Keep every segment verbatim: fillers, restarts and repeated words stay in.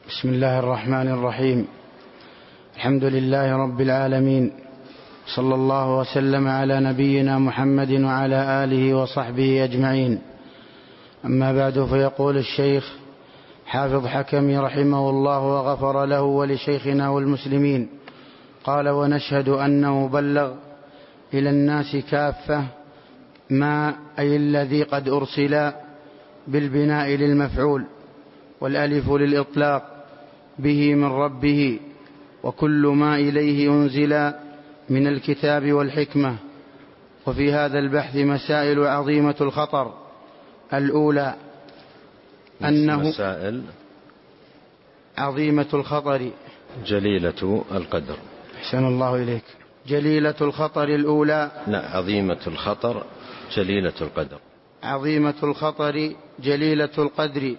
بسم الله الرحمن الرحيم. الحمد لله رب العالمين، صلى الله وسلم على نبينا محمد وعلى آله وصحبه أجمعين. أما بعد، فيقول الشيخ حافظ حكمي رحمه الله وغفر له ولشيخنا والمسلمين، قال: ونشهد أنه بلغ إلى الناس كافة ما أي الذي قد أرسل بالبناء للمفعول، والألف للإطلاق به من ربه، وكل ما إليه أنزل من الكتاب والحكمة. وفي هذا البحث مسائل عظيمة الخطر. الأولى أنه مسائل عظيمة الخطر جليلة القدر. أحسن الله إليك. جليلة الخطر الأولى لا، عظيمة الخطر جليلة القدر. عظيمة الخطر جليلة القدر.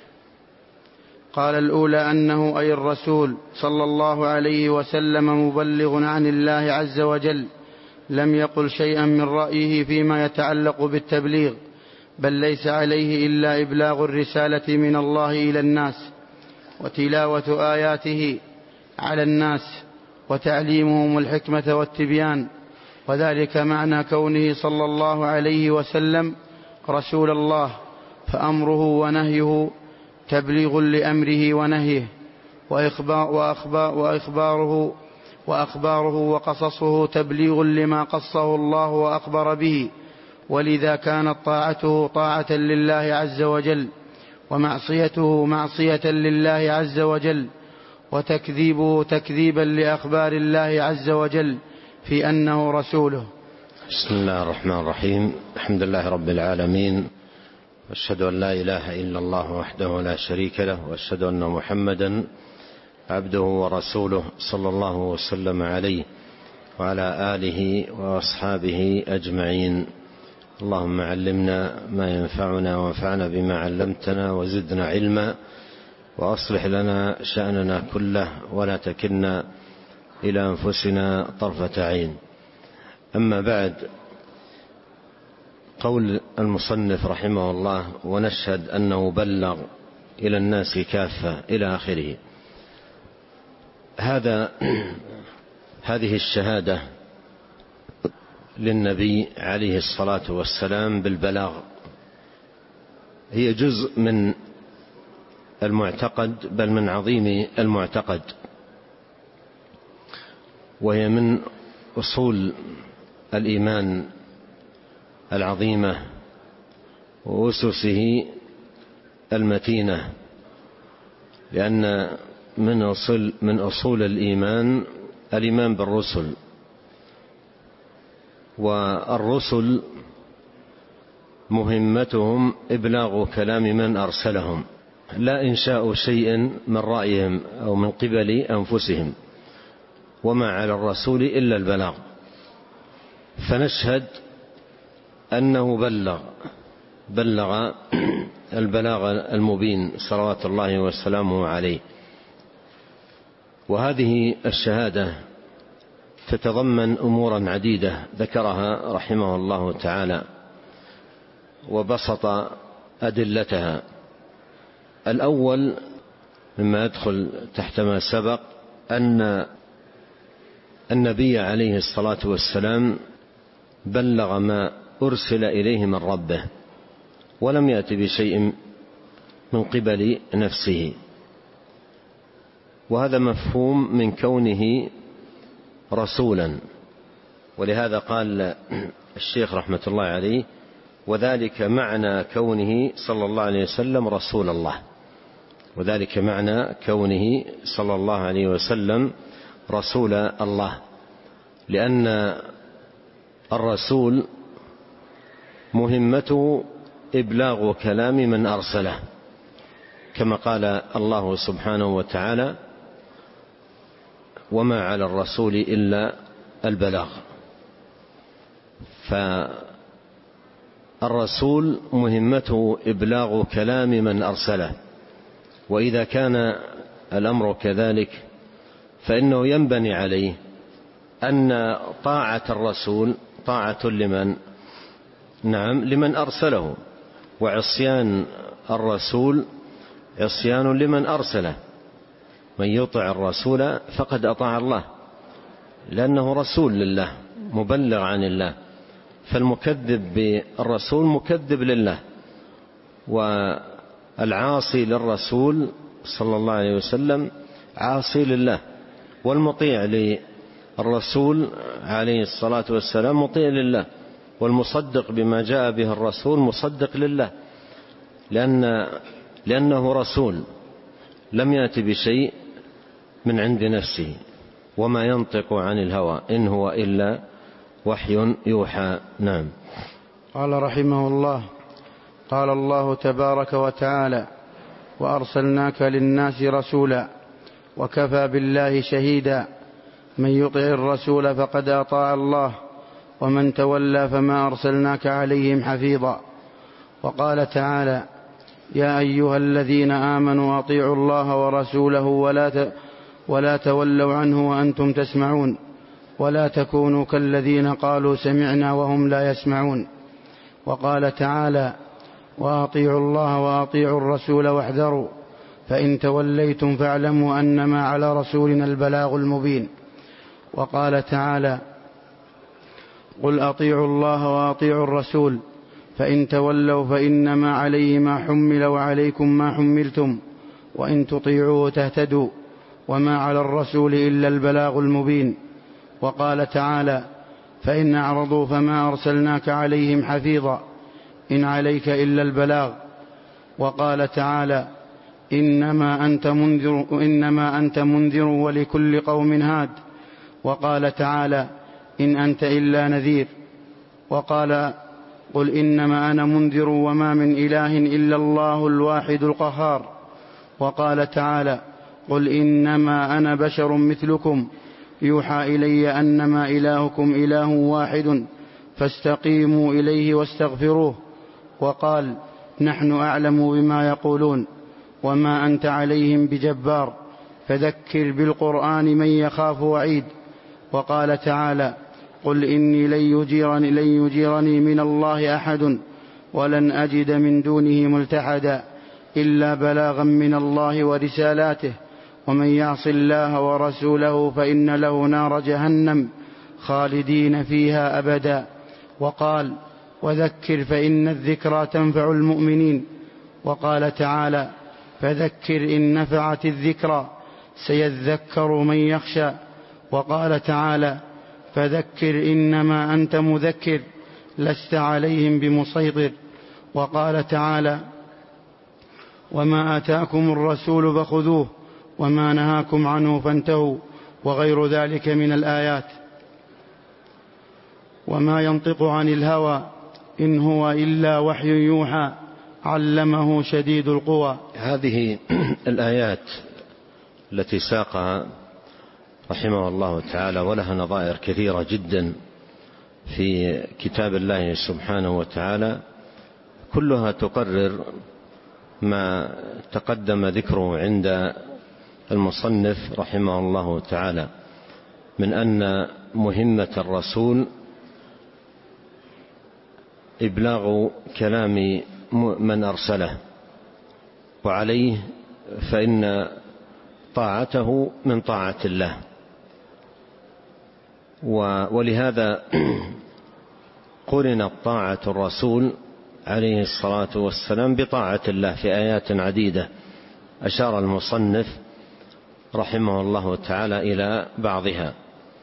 قال: الأولى أنه أي الرسول صلى الله عليه وسلم مبلغ عن الله عز وجل، لم يقل شيئا من رأيه فيما يتعلق بالتبليغ، بل ليس عليه إلا إبلاغ الرسالة من الله إلى الناس، وتلاوة آياته على الناس، وتعليمهم الحكمة والتبيان. وذلك معنى كونه صلى الله عليه وسلم رسول الله، فأمره ونهيه تبليغ لأمره ونهيه، وإخبار وأخبار وإخباره وأخباره وقصصه تبليغ لما قصه الله وأخبر به. ولذا كانت طاعته طاعة لله عز وجل، ومعصيته معصية لله عز وجل، وتكذيبه تكذيبا لأخبار الله عز وجل في أنه رسوله. بسم الله الرحمن الرحيم. الحمد لله رب العالمين، وأشهد أن لا إله إلا الله وحده لا شريك له، وأشهد أن محمدا عبده ورسوله صلى الله وسلم عليه وعلى آله وأصحابه أجمعين. اللهم علمنا ما ينفعنا، وانفعنا بما علمتنا، وزدنا علما، وأصلح لنا شأننا كله، ولا تكلنا إلى أنفسنا طرفة عين. أما بعد، قول المصنف رحمه الله: ونشهد أنه بلغ إلى الناس كافة إلى آخره. هذا هذه الشهادة للنبي عليه الصلاة والسلام بالبلاغ هي جزء من المعتقد، بل من عظيم المعتقد، وهي من أصول الإيمان العظيمة وأسسه المتينة، لأن من أصول, من أصول الإيمان الإيمان بالرسل، والرسل مهمتهم إبلاغ كلام من أرسلهم، لا إنشاء شيء من رأيهم أو من قبل أنفسهم، وما على الرسول إلا البلاغ. فنشهد أنه بلغ بلغ البلاغ المبين صلوات الله وسلامه عليه. وهذه الشهادة تتضمن أمورا عديدة ذكرها رحمه الله تعالى وبسط أدلتها. الأول مما يدخل تحت ما سبق أن النبي عليه الصلاة والسلام بلغ ما أرسل إليه من ربه، ولم يأتي بشيء من قبل نفسه، وهذا مفهوم من كونه رسولا. ولهذا قال الشيخ رحمة الله عليه: وذلك معنى كونه صلى الله عليه وسلم رسول الله. وذلك معنى كونه صلى الله عليه وسلم رسول الله، لأن الرسول مهمته إبلاغ كلام من أرسله، كما قال الله سبحانه وتعالى: وما على الرسول إلا البلاغ. فالرسول مهمته إبلاغ كلام من أرسله، وإذا كان الأمر كذلك فإنه ينبني عليه أن طاعة الرسول طاعة لمن؟ نعم، لمن أرسله، وعصيان الرسول عصيان لمن أرسله. من يطع الرسول فقد أطاع الله، لأنه رسول لله مبلغ عن الله، فالمكذب بالرسول مكذب لله، والعاصي للرسول صلى الله عليه وسلم عاصي لله، والمطيع للرسول عليه الصلاة والسلام مطيع لله، والمصدق بما جاء به الرسول مصدق لله، لأن لأنه رسول لم يأتي بشيء من عند نفسه، وما ينطق عن الهوى إن هو إلا وحي يوحى. نعم. قال رحمه الله: قال الله تبارك وتعالى: وأرسلناك للناس رسولا وكفى بالله شهيدا، من يطع الرسول فقد أطاع الله، ومن تولى فما أرسلناك عليهم حفيظا. وقال تعالى: يا أيها الذين آمنوا أطيعوا الله ورسوله ولا ولا تولوا عنه وأنتم تسمعون، ولا تكونوا كالذين قالوا سمعنا وهم لا يسمعون. وقال تعالى: وأطيعوا الله وأطيعوا الرسول واحذروا، فإن توليتم فاعلموا أنما على رسولنا البلاغ المبين. وقال تعالى: قل أطيعوا الله وأطيعوا الرسول، فإن تولوا فإنما عليه ما حمل وعليكم ما حملتم، وإن تطيعوه تهتدوا، وما على الرسول إلا البلاغ المبين. وقال تعالى: فإن أعرضوا فما أرسلناك عليهم حفيظا إن عليك إلا البلاغ. وقال تعالى: إنما أنت منذر, إنما أنت منذر ولكل قوم هاد. وقال تعالى: إن أنت إلا نذير. وقال: قل إنما أنا منذر وما من إله إلا الله الواحد القهار. وقال تعالى: قل إنما أنا بشر مثلكم يوحى إلي أنما إلهكم إله واحد فاستقيموا إليه واستغفروه. وقال: نحن أعلم بما يقولون وما أنت عليهم بجبار فذكر بالقرآن من يخاف وعيد. وقال تعالى: قل إني لن يجيرني, لن يجيرني من الله أحد ولن أجد من دونه ملتحدا إلا بلاغا من الله ورسالاته، ومن يعص الله ورسوله فإن له نار جهنم خالدين فيها أبدا. وقال: وذكر فإن الذكرى تنفع المؤمنين. وقال تعالى: فذكر إن نفعت الذكرى سيذكر من يخشى. وقال تعالى: فذكر إنما أنت مذكر لست عليهم بمسيطر. وقال تعالى: وما آتاكم الرسول فخذوه وما نهاكم عنه فانتهوا، وغير ذلك من الآيات. وما ينطق عن الهوى إن هو إلا وحي يوحى علمه شديد القوى. هذه الآيات التي ساقها رحمه الله تعالى ولها نظائر كثيرة جدا في كتاب الله سبحانه وتعالى، كلها تقرر ما تقدم ذكره عند المصنف رحمه الله تعالى من أن مهمة الرسول إبلاغ كلام من أرسله، وعليه فإن طاعته من طاعة الله. ولهذا قرنت طاعة الرسول عليه الصلاة والسلام بطاعة الله في آيات عديدة أشار المصنف رحمه الله تعالى إلى بعضها.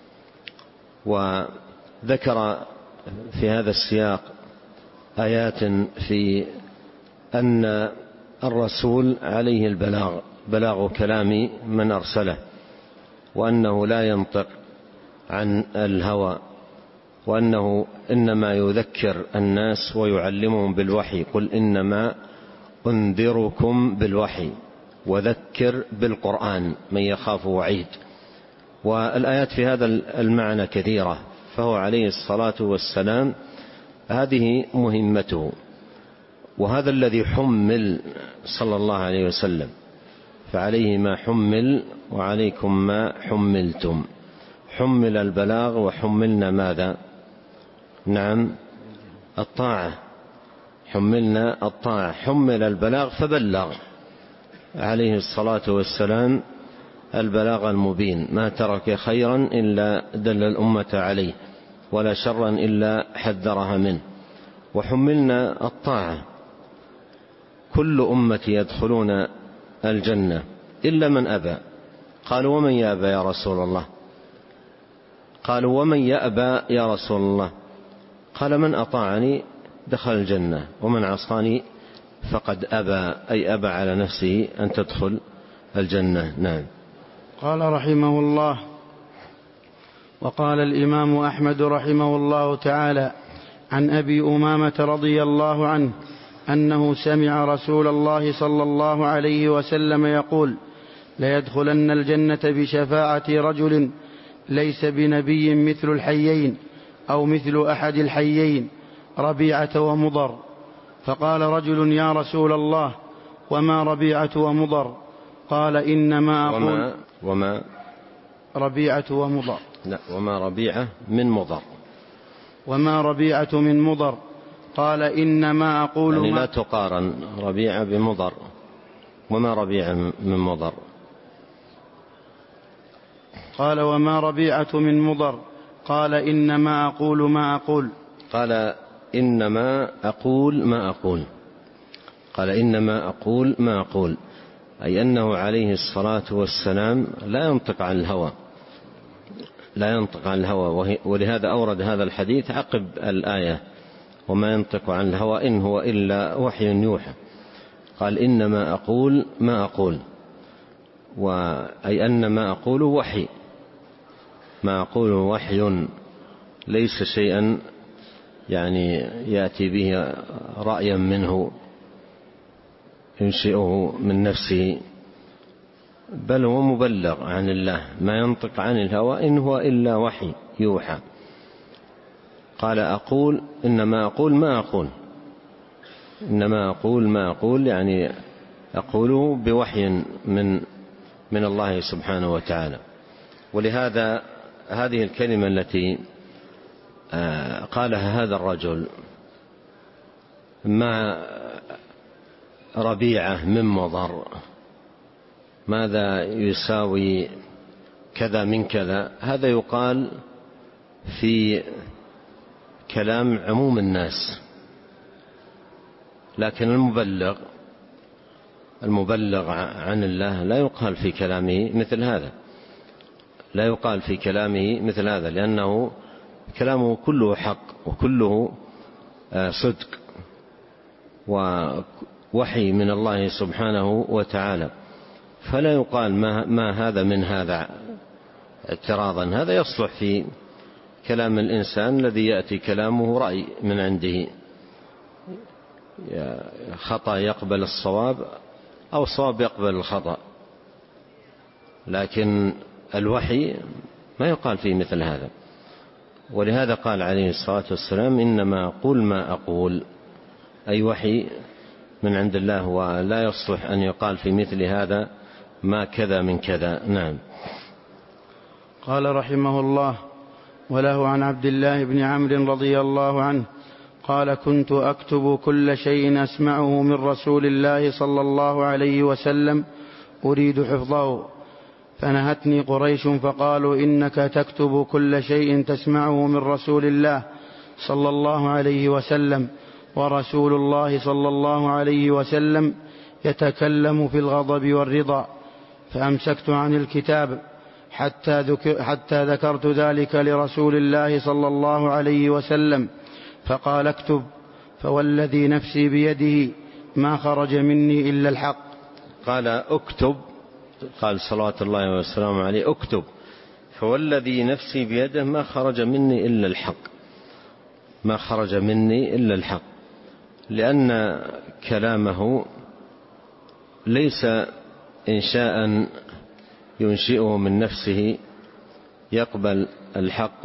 وذكر في هذا السياق آيات في أن الرسول عليه البلاغ، بلاغ كلام من أرسله، وأنه لا ينطق عن الهوى، وأنه إنما يذكر الناس ويعلمهم بالوحي. قل إنما أنذركم بالوحي وذكر بالقرآن من يخاف وعيد. والآيات في هذا المعنى كثيرة، فهو عليه الصلاة والسلام هذه مهمته، وهذا الذي حمل صلى الله عليه وسلم، فعليه ما حمل وعليكم ما حملتم. حمل البلاغ وحملنا ماذا؟ نعم الطاعة، حملنا الطاعة. حمل البلاغ فبلغ عليه الصلاة والسلام البلاغ المبين، ما ترك خيرا إلا دل الأمة عليه، ولا شرا إلا حذرها منه. وحملنا الطاعة. كل أمة يدخلون الجنة إلا من أبى. قالوا ومن يأبى يا رسول الله؟ قالوا ومن يأبى يا رسول الله؟ قال من أطاعني دخل الجنة، ومن عصاني فقد أبى، أي أبى على نفسه أن تدخل الجنة. نعم. قال رحمه الله: وقال الإمام أحمد رحمه الله تعالى عن أبي أمامة رضي الله عنه أنه سمع رسول الله صلى الله عليه وسلم يقول: ليدخلن الجنة بشفاعة رجل ليس بنبي مثل الحيين أو مثل أحد الحيين، ربيعة ومضر. فقال رجل: يا رسول الله، وما ربيعة ومضر؟ قال: إنما أقول وما, وما ربيعة ومضر. لا، وما ربيعة من مضر. وما ربيعة من مضر؟ قال: إنما أقول يعني ما لا تقارن ربيعة بمضر. وما ربيعة من مضر؟ قال: وما ربيعة من مضر؟ قال: إنما أقول ما أقول. قال: إنما أقول ما أقول. قال: إنما أقول ما أقول، أي أنه عليه الصلاة والسلام لا ينطق عن الهوى، لا ينطق عن الهوى. ولهذا أورد هذا الحديث عقب الآية: وما ينطق عن الهوى إن هو إلا وحي يوحى. قال: إنما أقول ما أقول، أي أن ما أقول وحي، ما أقول وحي، ليس شيئا يعني يأتي به رأيا منه ينشئه من نفسه، بل هو مبلغ عن الله، ما ينطق عن الهوى إن هو إلا وحي يوحى. قال: أقول إنما أقول ما أقول. إنما أقول ما أقول يعني أقوله بوحي من من الله سبحانه وتعالى. ولهذا هذه الكلمة التي قالها هذا الرجل: ما ربيعة من مضر، ماذا يساوي كذا من كذا، هذا يقال في كلام عموم الناس، لكن المبلغ المبلغ عن الله لا يقال في كلامه مثل هذا، لا يقال في كلامه مثل هذا، لأنه كلامه كله حق وكله صدق ووحي من الله سبحانه وتعالى، فلا يقال ما, ما هذا من هذا اعتراضا. هذا يصلح في كلام الإنسان الذي يأتي كلامه رأي من عنده، خطأ يقبل الصواب أو صواب يقبل الخطأ، لكن الوحي ما يقال فيه مثل هذا. ولهذا قال عليه الصلاة والسلام: إنما أقول ما أقول، أي وحي من عند الله، ولا يصلح أن يقال في مثل هذا ما كذا من كذا. نعم. قال رحمه الله: وله عن عبد الله بن عمرو رضي الله عنه قال: كنت أكتب كل شيء أسمعه من رسول الله صلى الله عليه وسلم أريد حفظه، فنهتني قريش فقالوا: إنك تكتب كل شيء تسمعه من رسول الله صلى الله عليه وسلم، ورسول الله صلى الله عليه وسلم يتكلم في الغضب والرضا. فأمسكت عن الكتاب حتى, ذكر حتى ذكرت ذلك لرسول الله صلى الله عليه وسلم، فقال: اكتب، فوالذي نفسي بيده ما خرج مني إلا الحق. قال: اكتب، قال صلوات الله وسلامه عليه: اكتب، فوالذي نفسي بيده ما خرج مني إلا الحق، ما خرج مني إلا الحق، لأن كلامه ليس إنشاء ينشئه من نفسه يقبل الحق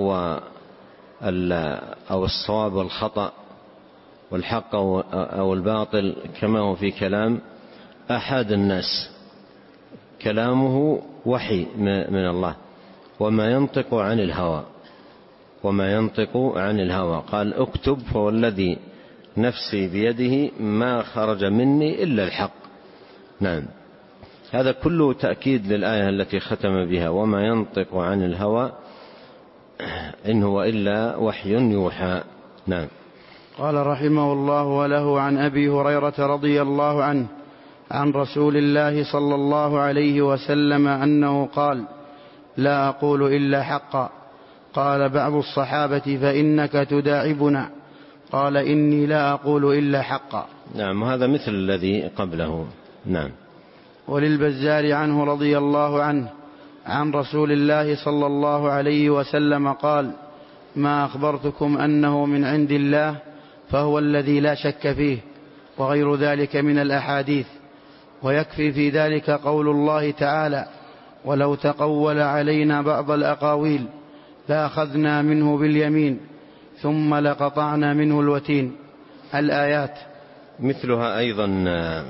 أو الصواب والخطأ والحق أو الباطل كما هو في كلام أحد الناس. كلامه وحي من الله، وما ينطق عن الهوى، وما ينطق عن الهوى. قال: اكتب، فوالذي نفسي بيده ما خرج مني إلا الحق. نعم. هذا كله تأكيد للآية التي ختم بها: وما ينطق عن الهوى إن هو إلا وحي يوحى. نعم. قال رحمه الله: وله عن أبي هريرة رضي الله عنه عن رسول الله صلى الله عليه وسلم أنه قال: لا أقول إلا حقا. قال بعض الصحابة: فإنك تداعبنا. قال: إني لا أقول إلا حقا. نعم، هذا مثل الذي قبله. نعم. وللبزار عنه رضي الله عنه عن رسول الله صلى الله عليه وسلم قال: ما أخبرتكم أنه من عند الله فهو الذي لا شك فيه، وغير ذلك من الأحاديث. ويكفي في ذلك قول الله تعالى: ولو تقول علينا بعض الأقاويل لأخذنا منه باليمين ثم لقطعنا منه الوتين. الآيات. مثلها أيضا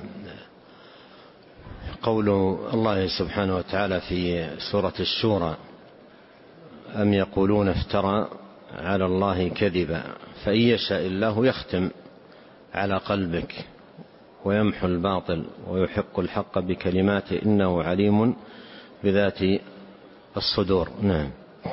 قول الله سبحانه وتعالى في سورة الشورى: أم يقولون افترى على الله كذبا فإن يشاء الله يختم على قلبك ويمحو الباطل ويحق الحق بكلماته إنه عليم بذات الصدور. نعم.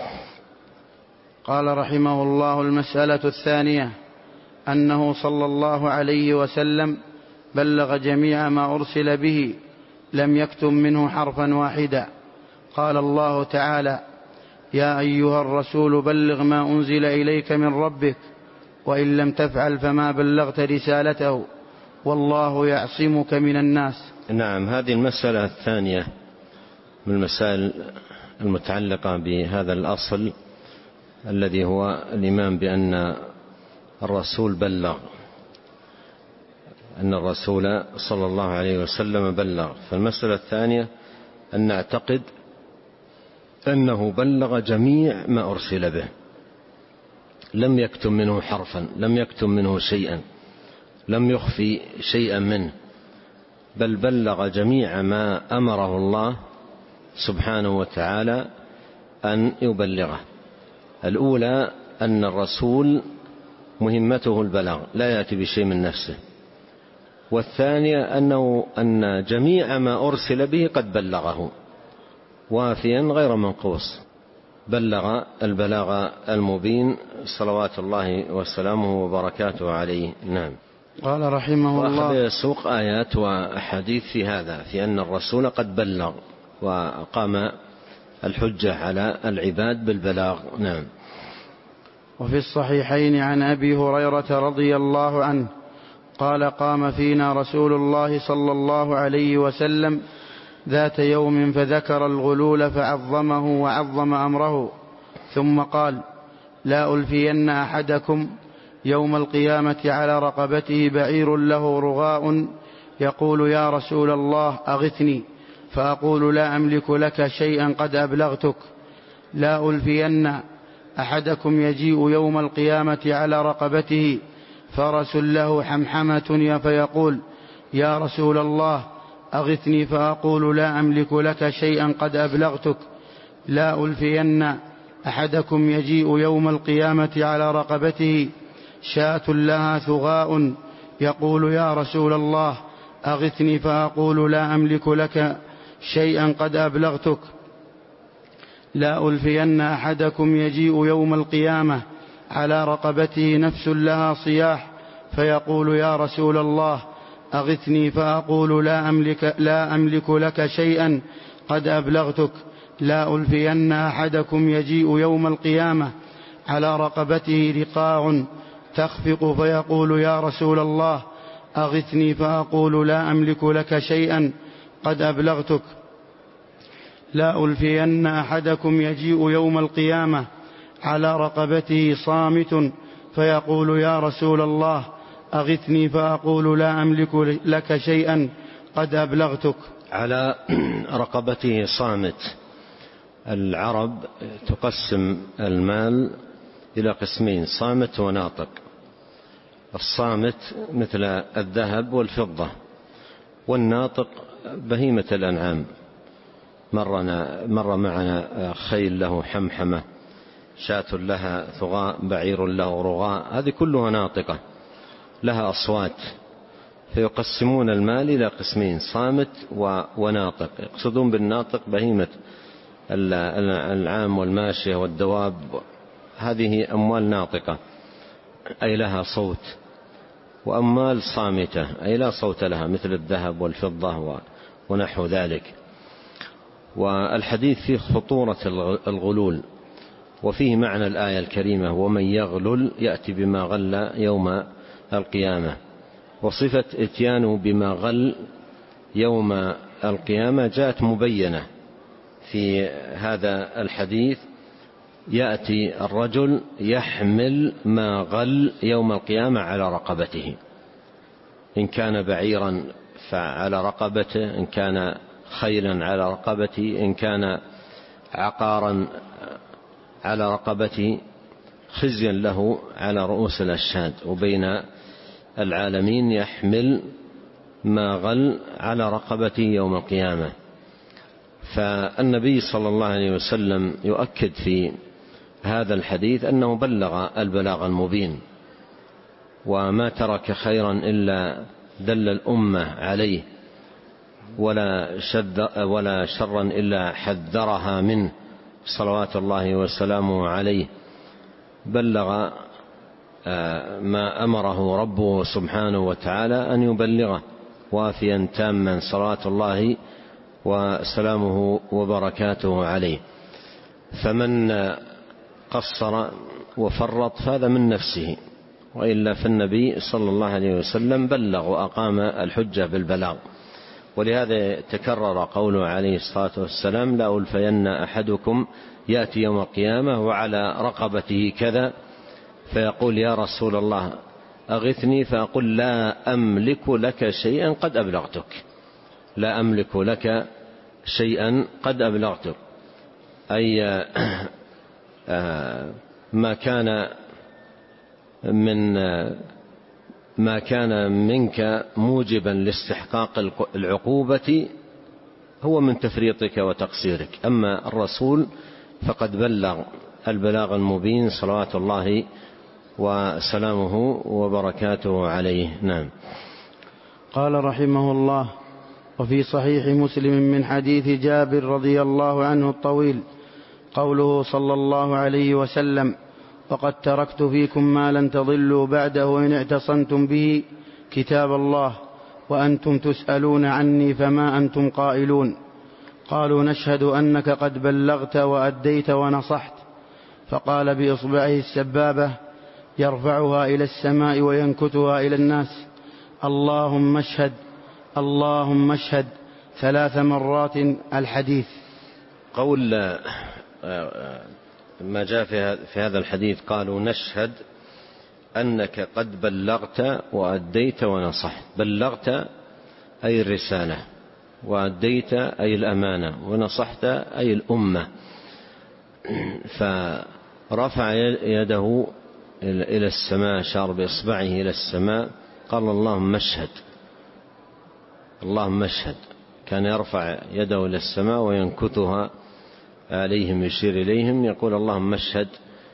قال رحمه الله: المسألة الثانية أنه صلى الله عليه وسلم بلغ جميع ما أرسل به، لم يكتم منه حرفا واحدا. قال الله تعالى: يا أيها الرسول بلغ ما أنزل إليك من ربك وإن لم تفعل فما بلغت رسالته والله يعصمك من الناس. نعم، هذه المسألة الثانية من المسائل المتعلقة بهذا الأصل الذي هو الإيمان بأن الرسول بلغ، أن الرسول صلى الله عليه وسلم بلغ. فالمسألة الثانية أن نعتقد أنه بلغ جميع ما أرسل به، لم يكتم منه حرفا، لم يكتم منه شيئا، لم يخفي شيئا منه، بل بلغ جميع ما أمره الله سبحانه وتعالى أن يبلغه. الأولى أن الرسول مهمته البلاغ، لا يأتي بشيء من نفسه. والثانية أنه أن جميع ما أرسل به قد بلغه وافيا غير منقوص، بلغ البلاغ المبين صلوات الله وسلامه وبركاته عليه. نعم. قال رحمه الله: وأخذ يسوق آيات وأحاديث في هذا، في أن الرسول قد بلغ وقام الحجة على العباد بالبلاغ. نعم. وفي الصحيحين عن أبي هريرة رضي الله عنه قال: قام فينا رسول الله صلى الله عليه وسلم ذات يوم فذكر الغلول فعظمه وعظم أمره، ثم قال: لا ألفين أحدكم يوم القيامة على رقبته بعير له رغاء يقول: يا رسول الله أغثني، فأقول: لا أملك لك شيئا قد أبلغتك. لا ألفين أحدكم يجيء يوم القيامة على رقبته فرس له حمحمة فيقول: يا رسول الله أغثني، فأقول: لا أملك لك شيئا قد أبلغتك. لا ألفين أحدكم يجيء يوم القيامة على رقبته شاة لها ثغاء يقول: يا رسول الله أغثني، فأقول: لا أملك لك شيئا قد أبلغتك. لا ألفين أحدكم يجيء يوم القيامة على رقبته نفس لها صياح فيقول: يا رسول الله أغثني، فأقول: لا أملك, لا أملك لك شيئا قد أبلغتك. لا ألفين أحدكم يجيء يوم القيامة على رقبته رقاع تخفق فيقول: يا رسول الله أغثني، فأقول: لا أملك لك شيئا قد أبلغتك. لا ألفين أحدكم يجيء يوم القيامة على رقبته صامت فيقول: يا رسول الله أغثني، فأقول: لا أملك لك شيئا قد أبلغتك. على رقبته صامت. العرب تقسم المال إلى قسمين: صامت وناطق. الصامت مثل الذهب والفضة، والناطق بهيمة الأنعام. مرنا مر معنا خيل له حمحمة، شاة لها ثغاء، بعير له رغاء، هذه كلها ناطقة لها أصوات. فيقسمون المال إلى قسمين: صامت وناطق. يقصدون بالناطق بهيمة العام والماشية والدواب، هذه أموال ناطقة أي لها صوت، وأموال صامتة أي لا صوت لها مثل الذهب والفضة ونحو ذلك. والحديث فيه خطورة الغلول، وفيه معنى الآية الكريمة: ومن يغلل يأتي بما غل يوم القيامة. وصفة اتيانه بما غل يوم القيامة جاءت مبينة في هذا الحديث: يأتي الرجل يحمل ما غل يوم القيامة على رقبته، إن كان بعيرا فعلى رقبته، إن كان خيلا على رقبته، إن كان عقارا على رقبته، خزيا له على رؤوس الأشهاد وبين العالمين، يحمل ما غل على رقبته يوم القيامة. فالنبي صلى الله عليه وسلم يؤكد في هذا الحديث أنه بلغ البلاغ المبين، وما ترك خيرا إلا دل الأمة عليه، ولا, شد ولا شرا إلا حذرها منه صلوات الله وسلامه عليه. بلغ ما أمره ربه سبحانه وتعالى أن يبلغه وافيا تاما صلوات الله وسلامه وبركاته عليه. فمن قصر وفرط فهذا من نفسه، وإلا فالنبي صلى الله عليه وسلم بلغ وأقام الحجة بالبلاغ. ولهذا تكرر قوله عليه الصلاة والسلام: لا ألفين أحدكم يأتي يوم القيامة وعلى رقبته كذا، فيقول: يا رسول الله أغثني، فأقول: لا أملك لك شيئا قد أبلغتك. لا أملك لك شيئا قد أبلغتك، أي ما كان من ما كان منك موجبا لاستحقاق العقوبة هو من تفريطك وتقصيرك. أما الرسول فقد بلغ البلاغ المبين صلوات الله وسلامه وبركاته عليه. نعم. قال رحمه الله: وفي صحيح مسلم من حديث جابر رضي الله عنه الطويل قوله صلى الله عليه وسلم: وقد تركت فيكم ما لن تضلوا بعده إن اعتصمتم به كتاب الله وأنتم تسألون عني فما أنتم قائلون. قالوا: نشهد أنك قد بلغت وأديت ونصحت. فقال بإصبعه السبابة يرفعها إلى السماء وينكتها إلى الناس: اللهم اشهد اللهم اشهد ثلاث مرات. الحديث. قول ما جاء في هذا الحديث: قالوا نشهد أنك قد بلغت وأديت ونصحت. بلغت أي الرسالة، وأديت أي الأمانة، ونصحت أي الأمة. فرفع يده إلى السماء، شار بإصبعه إلى السماء، قال: اللهم اشهد اللهم اشهد. كان يرفع يده إلى السماء وينكتها عليهم، يشير إليهم، يقول: اللهم اشهد.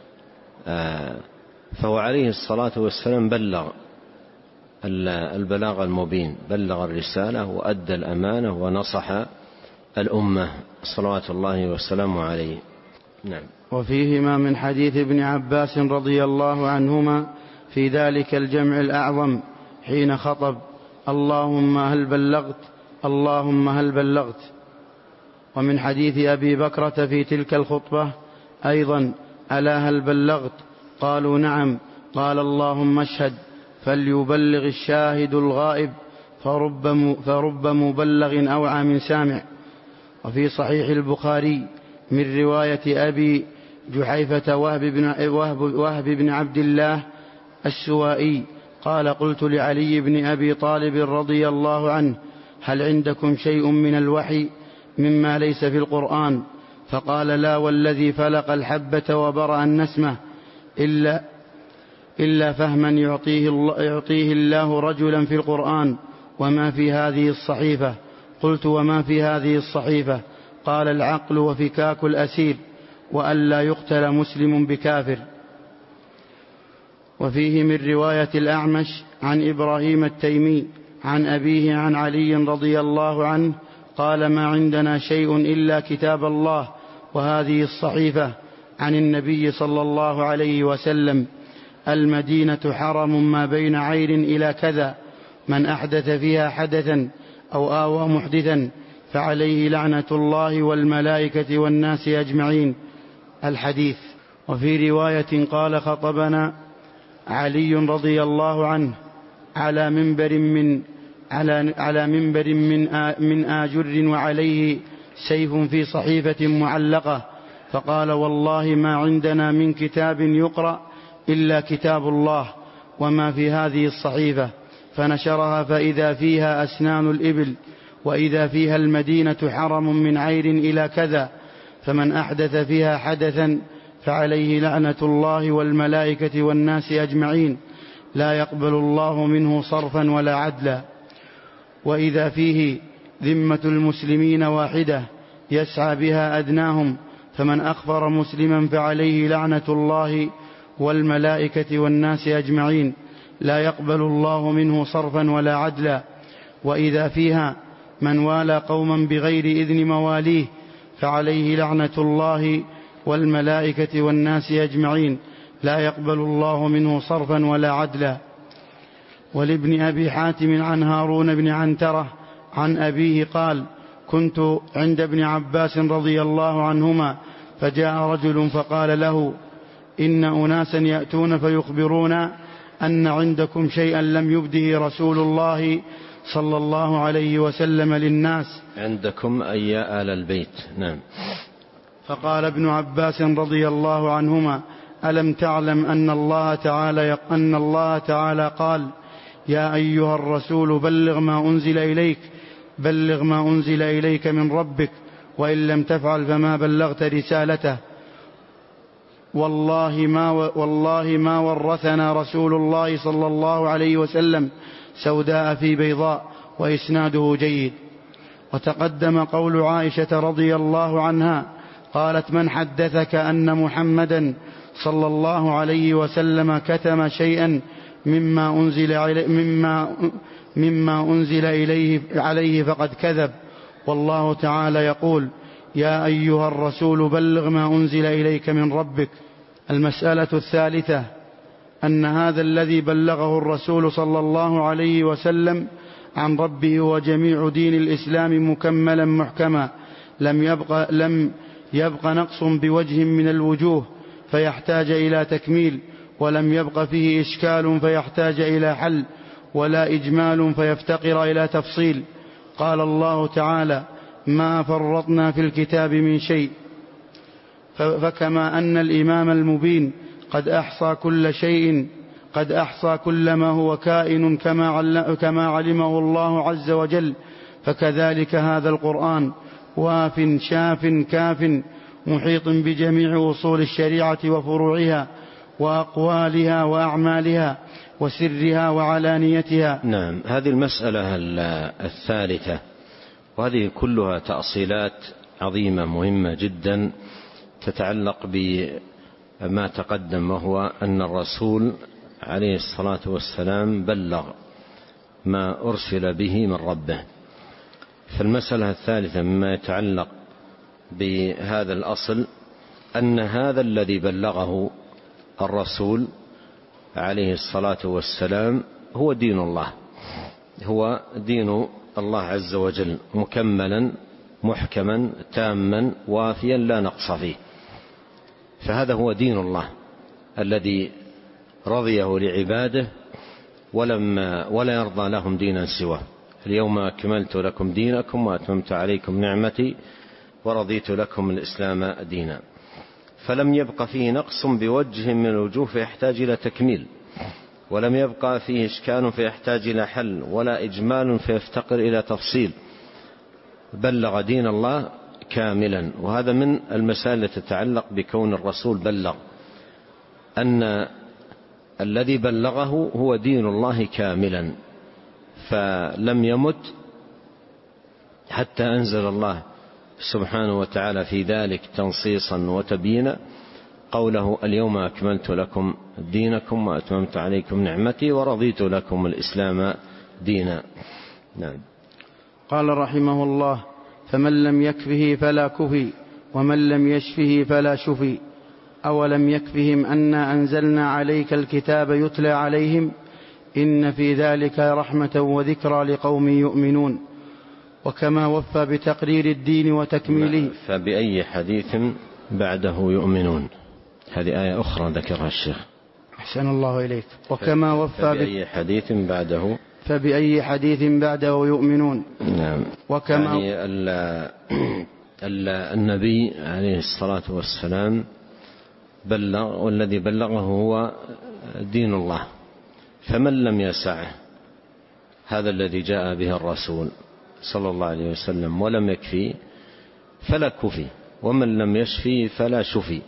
فهو عليه الصلاة والسلام بلغ البلاغ المبين، بلغ الرسالة وأدى الأمانة ونصح الأمة صلوات الله وسلامه عليه. نعم. وفيهما من حديث ابن عباس رضي الله عنهما في ذلك الجمع الأعظم حين خطب: اللهم هل بلغت اللهم هل بلغت. ومن حديث أبي بكرة في تلك الخطبة أيضا: ألا هل بلغت؟ قالوا: نعم. قال: اللهم اشهد فليبلغ الشاهد الغائب فرب, فرب مبلغ أوعى من سامع. وفي صحيح البخاري من رواية أبي جحيفة وهب بن, وهب, وهب بن عبد الله السوائي قال: قلت لعلي بن أبي طالب رضي الله عنه: هل عندكم شيء من الوحي مما ليس في القرآن؟ فقال: لا والذي فلق الحبة وبرأ النسمة إلا, إلا فهما يعطيه الله, يعطيه الله رجلا في القرآن وما في هذه الصحيفة. قلت: وما في هذه الصحيفة؟ قال: العقل وفكاك الأسير وألا يقتل مسلم بكافر. وفيه من رواية الأعمش عن إبراهيم التيمي عن أبيه عن علي رضي الله عنه قال: ما عندنا شيء إلا كتاب الله وهذه الصحيفة عن النبي صلى الله عليه وسلم: المدينة حرم ما بين عير إلى كذا، من أحدث فيها حدثا أو آوى محدثا فعليه لعنة الله والملائكة والناس أجمعين. الحديث. وفي رواية قال: خطبنا علي رضي الله عنه على منبر من على على منبر من من آجر وعليه سيف في صحيفة معلقة، فقال: والله ما عندنا من كتاب يقرأ إلا كتاب الله وما في هذه الصحيفة. فنشرها فإذا فيها أسنان الإبل، وإذا فيها المدينة حرم من عير إلى كذا، فمن أحدث فيها حدثا فعليه لعنة الله والملائكة والناس أجمعين، لا يقبل الله منه صرفا ولا عدلا. وإذا فيه ذمة المسلمين واحدة يسعى بها أدناهم، فمن أخبر مسلما فعليه لعنة الله والملائكة والناس أجمعين، لا يقبل الله منه صرفا ولا عدلا. وإذا فيها من والى قوما بغير إذن مواليه فعليه لعنة الله والملائكة والناس أجمعين، لا يقبل الله منه صرفا ولا عدلا. ولابن أبي حاتم عن هارون بن عنترة عن أبيه قال: كنت عند ابن عباس رضي الله عنهما، فجاء رجل فقال له: إن أناسا يأتون فيخبرون أن عندكم شيئا لم يبده رسول الله صلى الله عليه وسلم للناس. عندكم أي آل البيت. نعم. فقال ابن عباس رضي الله عنهما: ألم تعلم أن الله تعالى, أن الله تعالى قال: يا أيها الرسول بلغ ما أنزل إليك بلغ ما أنزل إليك من ربك، وإن لم تفعل فما بلغت رسالته. والله ما, والله ما ورثنا رسول الله صلى الله عليه وسلم سوداء في بيضاء. وإسناده جيد. وتقدم قول عائشة رضي الله عنها قالت: من حدثك أن محمدا صلى الله عليه وسلم كتم شيئا مما أنزل, علي مما مما أنزل إليه عليه فقد كذب. والله تعالى يقول: يا أيها الرسول بلغ ما أنزل إليك من ربك. المسألة الثالثة أن هذا الذي بلغه الرسول صلى الله عليه وسلم عن ربه وجميع دين الإسلام مكملا محكما، لم يبق, لم يبق نقص بوجه من الوجوه فيحتاج إلى تكميل، ولم يبق فيه إشكال فيحتاج إلى حل، ولا إجمال فيفتقر إلى تفصيل. قال الله تعالى: ما فرطنا في الكتاب من شيء. فكما أن الإمام المبين قد أحصى كل شيء قد أحصى كل ما هو كائن كما علمه الله عز وجل، فكذلك هذا القرآن واف شاف كاف محيط بجميع أصول الشريعة وفروعها وأقوالها وأعمالها وسرها وعلانيتها. نعم. هذه المسألة الثالثة، وهذه كلها تأصيلات عظيمة مهمة جدا تتعلق بما تقدم، وهو أن الرسول عليه الصلاة والسلام بلغ ما أرسل به من ربه. فالمسألة الثالثة مما يتعلق بهذا الأصل أن هذا الذي بلغه الرسول عليه الصلاة والسلام هو دين الله، هو دين الله عز وجل، مكملا محكما تاما وافيا لا نقص فيه. فهذا هو دين الله الذي رضيه لعباده ولم ولا يرضى لهم دينا سواه. اليوم أكملت لكم دينكم وأتممت عليكم نعمتي ورضيت لكم الإسلام دينا. فلم يبق فيه نقص بوجه من الوجوه فيحتاج إلى تكميل، ولم يبقى فيه إشكال فيحتاج إلى حل، ولا إجمال فيفتقر إلى تفصيل. بلغ دين الله كاملا. وهذا من المسائل التي تتعلق بكون الرسول بلغ، أن الذي بلغه هو دين الله كاملا، فلم يمت حتى أنزل الله سبحانه وتعالى في ذلك تنصيصا وتبيينا قوله: اليوم أكملت لكم دينكم وأتممت عليكم نعمتي ورضيت لكم الإسلام دينا. نعم. قال رحمه الله: فمن لم يكفه فلا كفي، ومن لم يشفه فلا شفي. أولم يكفهم أنا أنزلنا عليك الكتاب يتلى عليهم إن في ذلك رحمة وذكرى لقوم يؤمنون. وكما وفى بتقرير الدين وتكميله. فبأي حديث بعده يؤمنون؟ هذه آية أخرى ذكرها الشيخ. أحسن الله إليك. وكما وفى فبأي حديث بعده فبأي حديث بعده يؤمنون. نعم. وكما يعني ال ال النبي عليه الصلاة والسلام بلغ، والذي بلغه هو دين الله، فمن لم يسعه هذا الذي جاء به الرسول صلى الله عليه وسلم ولم يكفي فلا كفي، ومن لم يشفي فلا شفي.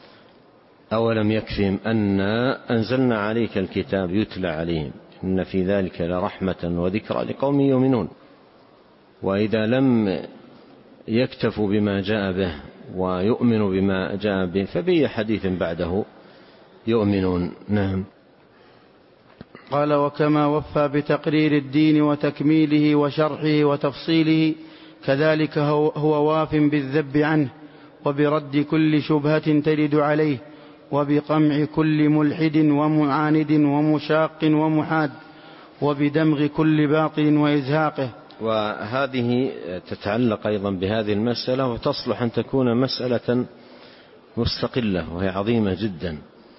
أولم يكفهم أنا أنزلنا عليك الكتاب يتلى عليهم إن في ذلك لرحمة وذكرى لقوم يؤمنون. وإذا لم يكتفوا بما جاء به ويؤمنوا بما جاء به فبأي حديث بعده يؤمنون. نعم. قال: وكما وفى بتقرير الدين وتكميله وشرحه وتفصيله كذلك هو واف بالذب عنه وبرد كل شبهة ترد عليه وبقمع كل ملحد ومعاند ومشاق ومحاد وبدمغ كل باطل وإزهاقه. وهذه تتعلق أيضا بهذه المسألة وتصلح أن تكون مسألة مستقلة وهي عظيمة جدا،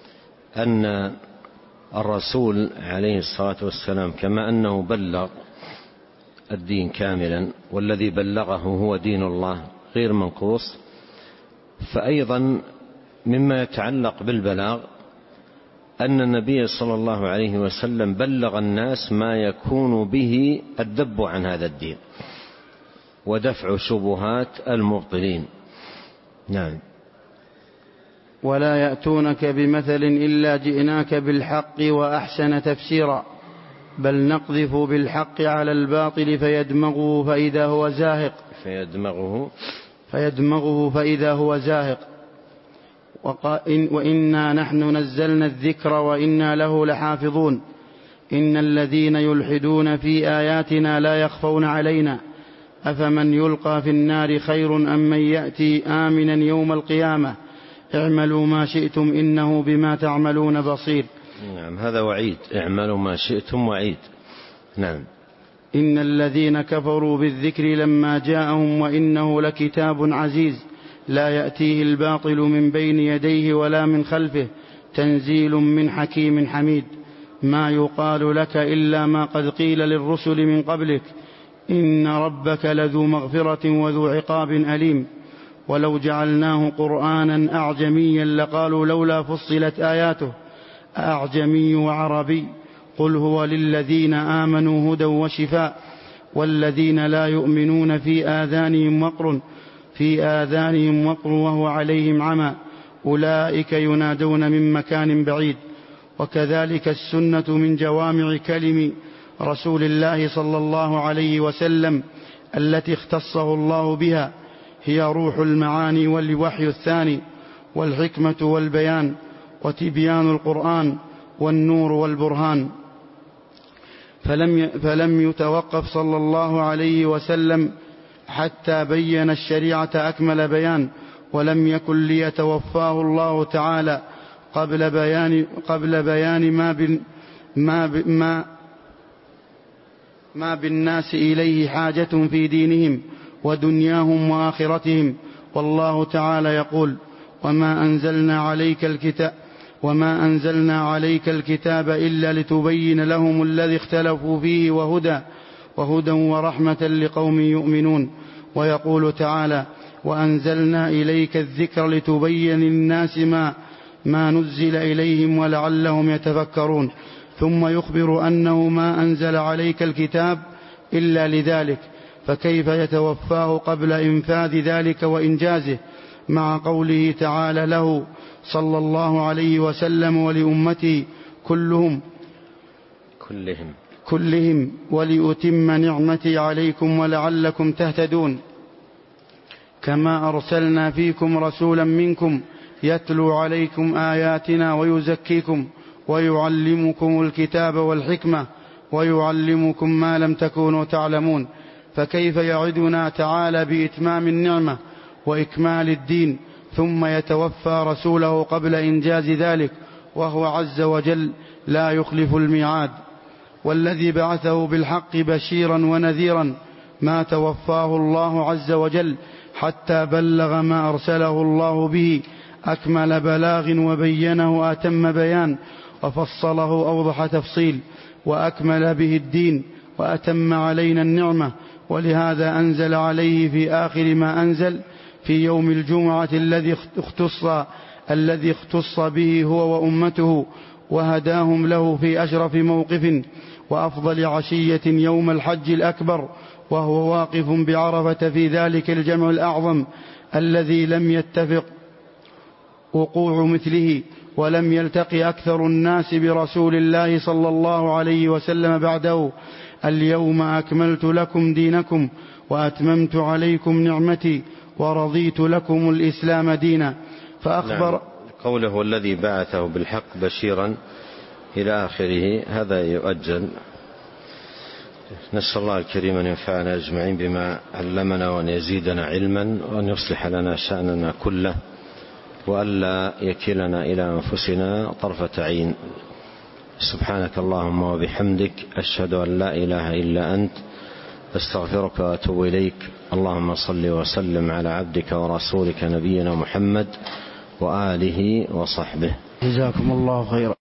أن الرسول عليه الصلاة والسلام كما أنه بلغ الدين كاملا والذي بلغه هو دين الله غير منقوص، فأيضا مما يتعلق بالبلاغ أن النبي صلى الله عليه وسلم بلغ الناس ما يكون به الذب عن هذا الدين ودفع شبهات المبطلين. نعم. ولا يأتونك بمثل إلا جئناك بالحق وأحسن تفسيرا بل نقذف بالحق على الباطل فيدمغه فإذا هو زاهق فيدمغه فيدمغه فإذا هو زاهق وإنا نحن نزلنا الذكر وإنا له لحافظون إن الذين يلحدون في آياتنا لا يخفون علينا أفمن يلقى في النار خير أم من يأتي آمنا يوم القيامة اعملوا ما شئتم إنه بما تعملون بصير. نعم. هذا وعيد، اعملوا ما شئتم وعيد. نعم. إن الذين كفروا بالذكر لما جاءهم وإنه لكتاب عزيز لا يأتيه الباطل من بين يديه ولا من خلفه تنزيل من حكيم حميد. ما يقال لك إلا ما قد قيل للرسل من قبلك إن ربك لذو مغفرة وذو عقاب أليم. ولو جعلناه قرآنا أعجميا لقالوا لولا فصلت آياته أعجمي وعربي قل هو للذين آمنوا هدى وشفاء والذين لا يؤمنون في آذانهم وقر في آذانهم وقر وهو عليهم عمى أولئك ينادون من مكان بعيد. وكذلك السنة من جوامع كلم رسول الله صلى الله عليه وسلم التي اختصه الله بها هي روح المعاني والوحي الثاني والحكمة والبيان وتبيان القرآن والنور والبرهان. فلم فلم يتوقف صلى الله عليه وسلم حتى بين الشريعة أكمل بيان ولم يكن ليتوفاه الله تعالى قبل بيان قبل بيان ما بن ما ب ما ما بالناس إليه حاجة في دينهم ودنياهم وآخرتهم. والله تعالى يقول وما أنزلنا عليك الكتاب وما أنزلنا عليك الكتاب إلا لتبين لهم الذي اختلفوا فيه وهدى وهدى ورحمة لقوم يؤمنون. ويقول تعالى وأنزلنا إليك الذكر لتبين للناس ما ما نزل إليهم ولعلهم يتفكرون. ثم يخبر أنه ما أنزل عليك الكتاب إلا لذلك فكيف يتوفاه قبل إنفاذ ذلك وإنجازه مع قوله تعالى له صلى الله عليه وسلم ولأمته كلهم كلهم كلهم ولأتم نعمتي عليكم ولعلكم تهتدون كما أرسلنا فيكم رسولا منكم يتلو عليكم آياتنا ويزكيكم ويعلمكم الكتاب والحكمة ويعلمكم ما لم تكونوا تعلمون. فكيف يعدنا تعالى بإتمام النعمة وإكمال الدين ثم يتوفى رسوله قبل إنجاز ذلك، وهو عز وجل لا يخلف الميعاد؟ والذي بعثه بالحق بشيرا ونذيرا ما توفاه الله عز وجل حتى بلغ ما أرسله الله به أكمل بلاغ وبينه أتم بيان وفصله أوضح تفصيل، وأكمل به الدين وأتم علينا النعمة. ولهذا أنزل عليه في آخر ما أنزل في يوم الجمعة الذي اختص الذي اختص به هو وأمته، وهداهم له في أشرف موقف وأفضل عشية يوم الحج الأكبر، وهو واقف بعرفة في ذلك الجمع الأعظم الذي لم يتفق وقوع مثله، ولم يلتقي أكثر الناس برسول الله صلى الله عليه وسلم بعده. اليوم أكملت لكم دينكم وأتممت عليكم نعمتي ورضيت لكم الإسلام دينا. فأخبر نعم. قوله الذي بعثه بالحق بشيرا إلى آخره هذا يؤجل. نسأل الله الكريم أن ينفعنا أجمعين بما علمنا وأن يزيدنا علما وأن يصلح لنا شأننا كله وألا يكلنا إلى أنفسنا طرفة عين. سبحانك اللهم وبحمدك أشهد أن لا إله إلا أنت أستغفرك وأتوب إليك. اللهم صل وسلم على عبدك ورسولك نبينا محمد وآله وصحبه. جزاكم الله خيرا.